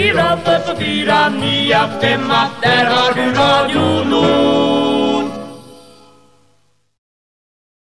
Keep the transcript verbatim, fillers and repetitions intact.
fyra, åtta, fyra, nio, fem, där har du radio.